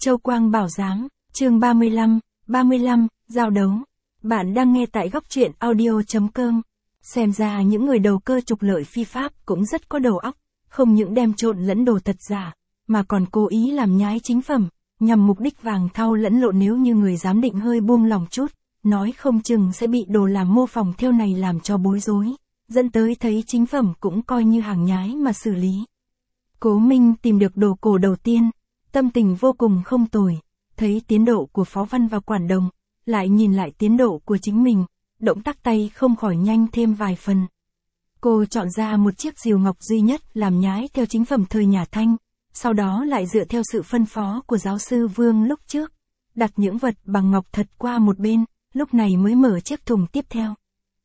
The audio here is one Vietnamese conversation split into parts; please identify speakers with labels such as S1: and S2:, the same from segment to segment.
S1: Châu Quang Bảo Giám, chương 35, giao đấu. Bạn đang nghe tại góc truyện audio.com. Xem ra những người đầu cơ trục lợi phi pháp cũng rất có đầu óc, không những đem trộn lẫn đồ thật giả, mà còn cố ý làm nhái chính phẩm, nhằm mục đích vàng thau lẫn lộn. Nếu như người giám định hơi buông lòng chút, nói không chừng sẽ bị đồ làm mô phỏng theo này làm cho bối rối, dẫn tới thấy chính phẩm cũng coi như hàng nhái mà xử lý. Cố Minh tìm được đồ cổ đầu tiên, tâm tình vô cùng không tồi, thấy tiến độ của Phó Văn và Quản Đồng, lại nhìn lại tiến độ của chính mình, động tác tay không khỏi nhanh thêm vài phần. Cô chọn ra một chiếc rìu ngọc duy nhất làm nhái theo chính phẩm thời nhà Thanh, sau đó lại dựa theo sự phân phó của giáo sư Vương lúc trước, đặt những vật bằng ngọc thật qua một bên, lúc này mới mở chiếc thùng tiếp theo.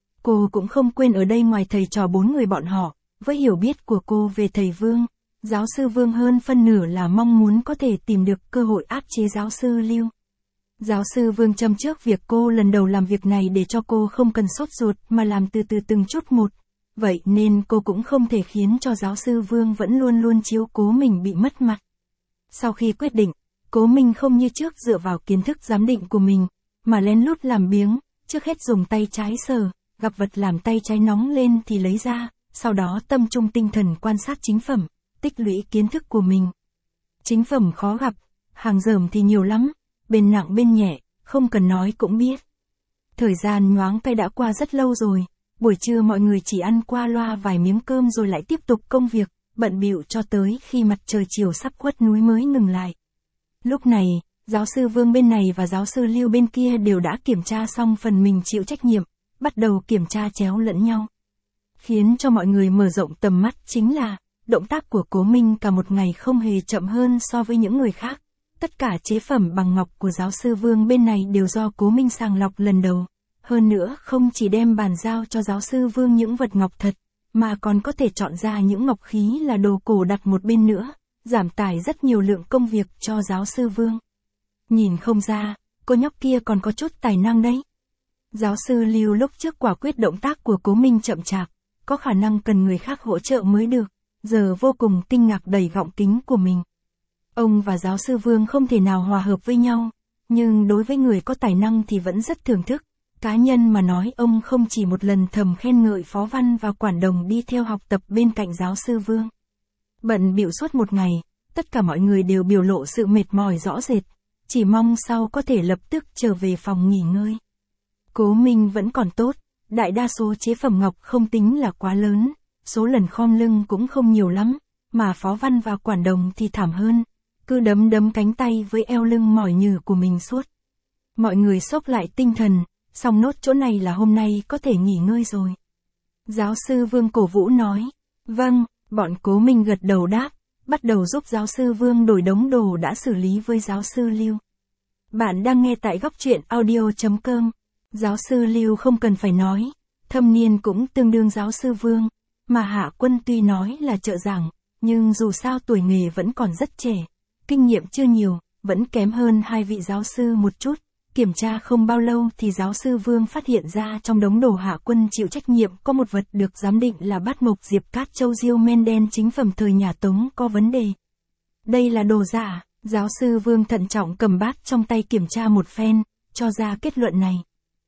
S1: Cô cũng không quên ở đây ngoài thầy trò 4 người bọn họ, với hiểu biết của cô về thầy Vương, giáo sư Vương hơn phân nửa là mong muốn có thể tìm được cơ hội áp chế giáo sư Lưu. Giáo sư Vương châm trước việc cô lần đầu làm việc này để cho cô không cần sốt ruột mà làm từ từ từng chút một. Vậy nên cô cũng không thể khiến cho giáo sư Vương vẫn luôn luôn chiếu cố mình bị mất mặt. Sau khi quyết định, Cố Minh không như trước dựa vào kiến thức giám định của mình, mà lén lút làm biếng, trước hết dùng tay trái sờ, gặp vật làm tay trái nóng lên thì lấy ra, sau đó tâm trung tinh thần quan sát chính phẩm, tích lũy kiến thức của mình. Chính phẩm khó gặp, hàng dởm thì nhiều lắm, bên nặng bên nhẹ, không cần nói cũng biết. Thời gian nhoáng tay đã qua rất lâu rồi, buổi trưa mọi người chỉ ăn qua loa vài miếng cơm rồi lại tiếp tục công việc, bận bịu cho tới khi mặt trời chiều sắp khuất núi mới ngừng lại. Lúc này, giáo sư Vương bên này và giáo sư Lưu bên kia đều đã kiểm tra xong phần mình chịu trách nhiệm, bắt đầu kiểm tra chéo lẫn nhau. Khiến cho mọi người mở rộng tầm mắt chính là, động tác của Cố Minh cả một ngày không hề chậm hơn so với những người khác. Tất cả chế phẩm bằng ngọc của giáo sư Vương bên này đều do Cố Minh sàng lọc lần đầu. Hơn nữa không chỉ đem bàn giao cho giáo sư Vương những vật ngọc thật, mà còn có thể chọn ra những ngọc khí là đồ cổ đặt một bên nữa, giảm tải rất nhiều lượng công việc cho giáo sư Vương. Nhìn không ra, cô nhóc kia còn có chút tài năng đấy. Giáo sư Lưu lúc trước quả quyết động tác của Cố Minh chậm chạp, có khả năng cần người khác hỗ trợ mới được, giờ vô cùng kinh ngạc đẩy gọng kính của mình. Ông và giáo sư Vương không thể nào hòa hợp với nhau, nhưng đối với người có tài năng thì vẫn rất thưởng thức. Cá nhân mà nói, ông không chỉ một lần thầm khen ngợi Phó Văn và Quản Đồng đi theo học tập bên cạnh giáo sư Vương. Bận bịu suốt một ngày, tất cả mọi người đều biểu lộ sự mệt mỏi rõ rệt, chỉ mong sau có thể lập tức trở về phòng nghỉ ngơi. Cố Minh vẫn còn tốt, đại đa số chế phẩm ngọc không tính là quá lớn, số lần khom lưng cũng không nhiều lắm, mà Phó Văn và Quản Đồng thì thảm hơn, cứ đấm cánh tay với eo lưng mỏi nhừ của mình suốt. Mọi người xốc lại tinh thần, xong nốt chỗ này là hôm nay có thể nghỉ ngơi rồi. Giáo sư Vương cổ vũ nói, vâng, bọn Cố Minh gật đầu đáp, bắt đầu giúp giáo sư Vương đổi đống đồ đã xử lý với giáo sư Lưu. Bạn đang nghe tại góc truyện audio.com. Giáo sư Lưu không cần phải nói, thâm niên cũng tương đương giáo sư Vương, mà Hạ Quân tuy nói là trợ giảng, nhưng dù sao tuổi nghề vẫn còn rất trẻ, kinh nghiệm chưa nhiều, vẫn kém hơn hai vị giáo sư một chút. Kiểm tra không bao lâu thì giáo sư Vương phát hiện ra trong đống đồ Hạ Quân chịu trách nhiệm có một vật được giám định là bát mộc diệp cát châu diêu men đen chính phẩm thời nhà Tống có vấn đề. Đây là đồ giả, giáo sư Vương thận trọng cầm bát trong tay kiểm tra một phen, cho ra kết luận này.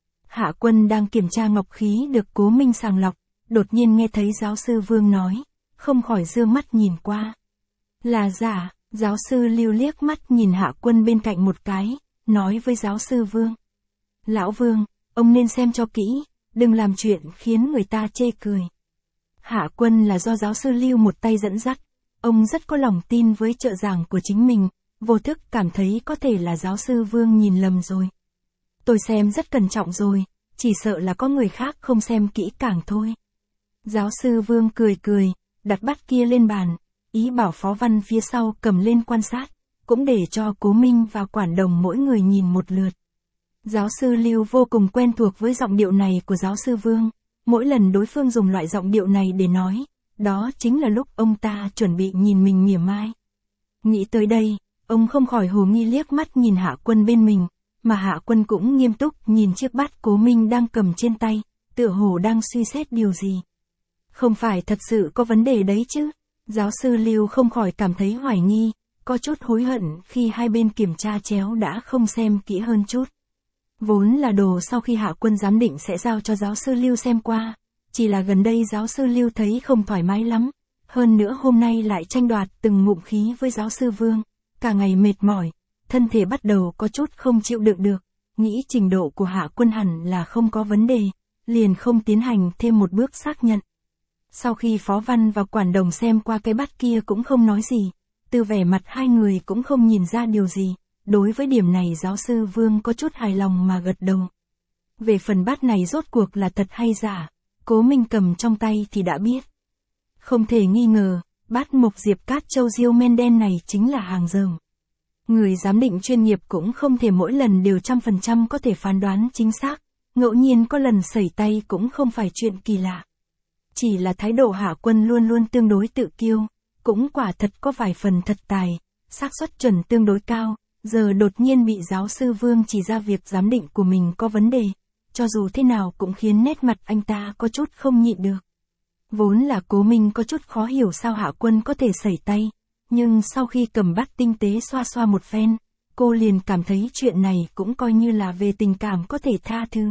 S1: Hạ Quân đang kiểm tra ngọc khí được Cố Minh sàng lọc, đột nhiên nghe thấy giáo sư Vương nói, không khỏi dương mắt nhìn qua. Là giả, giáo sư Lưu liếc mắt nhìn Hạ Quân bên cạnh một cái, nói với giáo sư Vương. Lão Vương, ông nên xem cho kỹ, đừng làm chuyện khiến người ta chê cười. Hạ Quân là do giáo sư Lưu một tay dẫn dắt, ông rất có lòng tin với trợ giảng của chính mình, vô thức cảm thấy có thể là giáo sư Vương nhìn lầm rồi. Tôi xem rất cẩn trọng rồi, chỉ sợ là có người khác không xem kỹ càng thôi. Giáo sư Vương cười, đặt bát kia lên bàn, ý bảo Phó Văn phía sau cầm lên quan sát, cũng để cho Cố Minh và Quản Đồng mỗi người nhìn một lượt. Giáo sư Lưu vô cùng quen thuộc với giọng điệu này của giáo sư Vương, mỗi lần đối phương dùng loại giọng điệu này để nói, đó chính là lúc ông ta chuẩn bị nhìn mình mỉa mai. Nghĩ tới đây, ông không khỏi hồ nghi liếc mắt nhìn Hạ Quân bên mình, mà Hạ Quân cũng nghiêm túc nhìn chiếc bát Cố Minh đang cầm trên tay, tựa hồ đang suy xét điều gì. Không phải thật sự có vấn đề đấy chứ? Giáo sư Lưu không khỏi cảm thấy hoài nghi, có chút hối hận khi hai bên kiểm tra chéo đã không xem kỹ hơn chút. Vốn là đồ sau khi Hạ Quân giám định sẽ giao cho giáo sư Lưu xem qua, chỉ là gần đây giáo sư Lưu thấy không thoải mái lắm, hơn nữa hôm nay lại tranh đoạt từng ngụm khí với giáo sư Vương, cả ngày mệt mỏi, thân thể bắt đầu có chút không chịu đựng được, nghĩ trình độ của Hạ Quân hẳn là không có vấn đề, liền không tiến hành thêm một bước xác nhận. Sau khi Phó Văn và Quản Đồng xem qua cái bát kia cũng không nói gì, từ vẻ mặt hai người cũng không nhìn ra điều gì, đối với điểm này giáo sư Vương có chút hài lòng mà gật đầu. Về phần bát này rốt cuộc là thật hay giả, Cố Minh cầm trong tay thì đã biết. Không thể nghi ngờ, bát mộc diệp cát châu diêu men đen này chính là hàng dởm. Người giám định chuyên nghiệp cũng không thể mỗi lần đều 100% có thể phán đoán chính xác, ngẫu nhiên có lần sẩy tay cũng không phải chuyện kỳ lạ. Chỉ là thái độ Hạ Quân luôn luôn tương đối tự kiêu, cũng quả thật có vài phần thật tài, xác suất chuẩn tương đối cao, giờ đột nhiên bị giáo sư Vương chỉ ra việc giám định của mình có vấn đề, cho dù thế nào cũng khiến nét mặt anh ta có chút không nhịn được. Vốn là Cố Minh có chút khó hiểu sao Hạ Quân có thể sẩy tay, nhưng sau khi cầm bát tinh tế xoa xoa một phen, cô liền cảm thấy chuyện này cũng coi như là về tình cảm có thể tha thứ.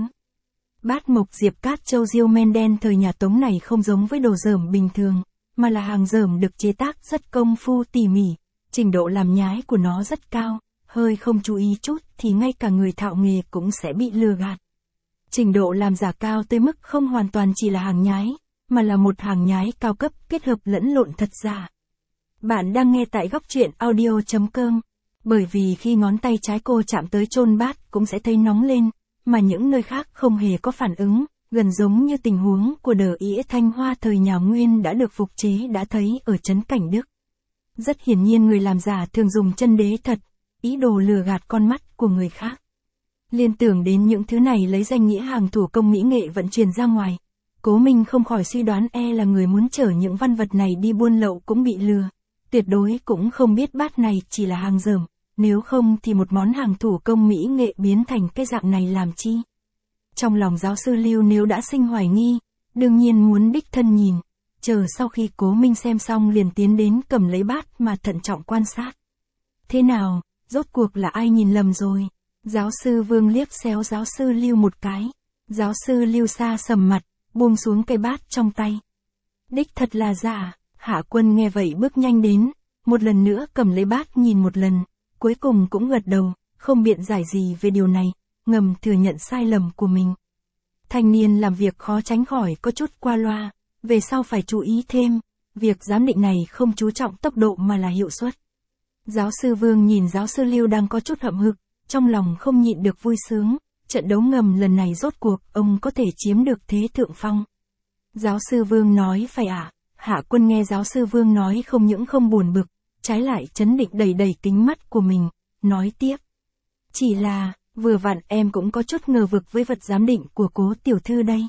S1: Bát mộc diệp cát châu diêu men đen thời nhà Tống này không giống với đồ dởm bình thường, mà là hàng dởm được chế tác rất công phu tỉ mỉ, trình độ làm nhái của nó rất cao, hơi không chú ý chút thì ngay cả người thạo nghề cũng sẽ bị lừa gạt. Trình độ làm giả cao tới mức không hoàn toàn chỉ là hàng nhái, mà là một hàng nhái cao cấp kết hợp lẫn lộn thật giả. Bạn đang nghe tại góc truyện audio.com, bởi vì khi ngón tay trái cô chạm tới chôn bát cũng sẽ thấy nóng lên, mà những nơi khác không hề có phản ứng, gần giống như tình huống của Đờ Ĩa Thanh Hoa thời nhà Nguyên đã được phục chế đã thấy ở Trấn Cảnh Đức. Rất hiển nhiên người làm giả thường dùng chân đế thật, ý đồ lừa gạt con mắt của người khác. Liên tưởng đến những thứ này lấy danh nghĩa hàng thủ công mỹ nghệ vận chuyển ra ngoài, Cố Minh không khỏi suy đoán là người muốn chở những văn vật này đi buôn lậu cũng bị lừa, tuyệt đối cũng không biết bát này chỉ là hàng dởm, nếu không thì một món hàng thủ công mỹ nghệ biến thành cái dạng này làm chi. Trong lòng giáo sư Lưu nếu đã sinh hoài nghi, đương nhiên muốn đích thân nhìn, chờ sau khi Cố Minh xem xong liền tiến đến cầm lấy bát mà thận trọng quan sát. Thế nào, rốt cuộc là ai nhìn lầm rồi? Giáo sư Vương liếc xéo giáo sư Lưu một cái. Giáo sư Lưu xa sầm mặt, buông xuống cây bát trong tay. Đích thật là giả. Hạ Quân nghe vậy bước nhanh đến, một lần nữa cầm lấy bát nhìn một lần, cuối cùng cũng gật đầu, không biện giải gì về điều này, ngầm thừa nhận sai lầm của mình. Thanh niên làm việc khó tránh khỏi có chút qua loa, về sau phải chú ý thêm, việc giám định này không chú trọng tốc độ mà là hiệu suất. Giáo sư Vương nhìn giáo sư Lưu đang có chút hậm hực, trong lòng không nhịn được vui sướng, trận đấu ngầm lần này rốt cuộc ông có thể chiếm được thế thượng phong. Giáo sư Vương nói phải ạ. Hạ Quân nghe giáo sư Vương nói không những không buồn bực, trái lại chấn định đầy đầy kính mắt của mình, nói tiếp. Chỉ là, vừa vặn em cũng có chút ngờ vực với vật giám định của Cố tiểu thư đây.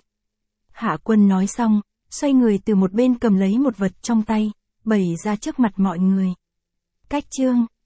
S1: Hạ Quân nói xong, xoay người từ một bên cầm lấy một vật trong tay, bày ra trước mặt mọi người. Cách chương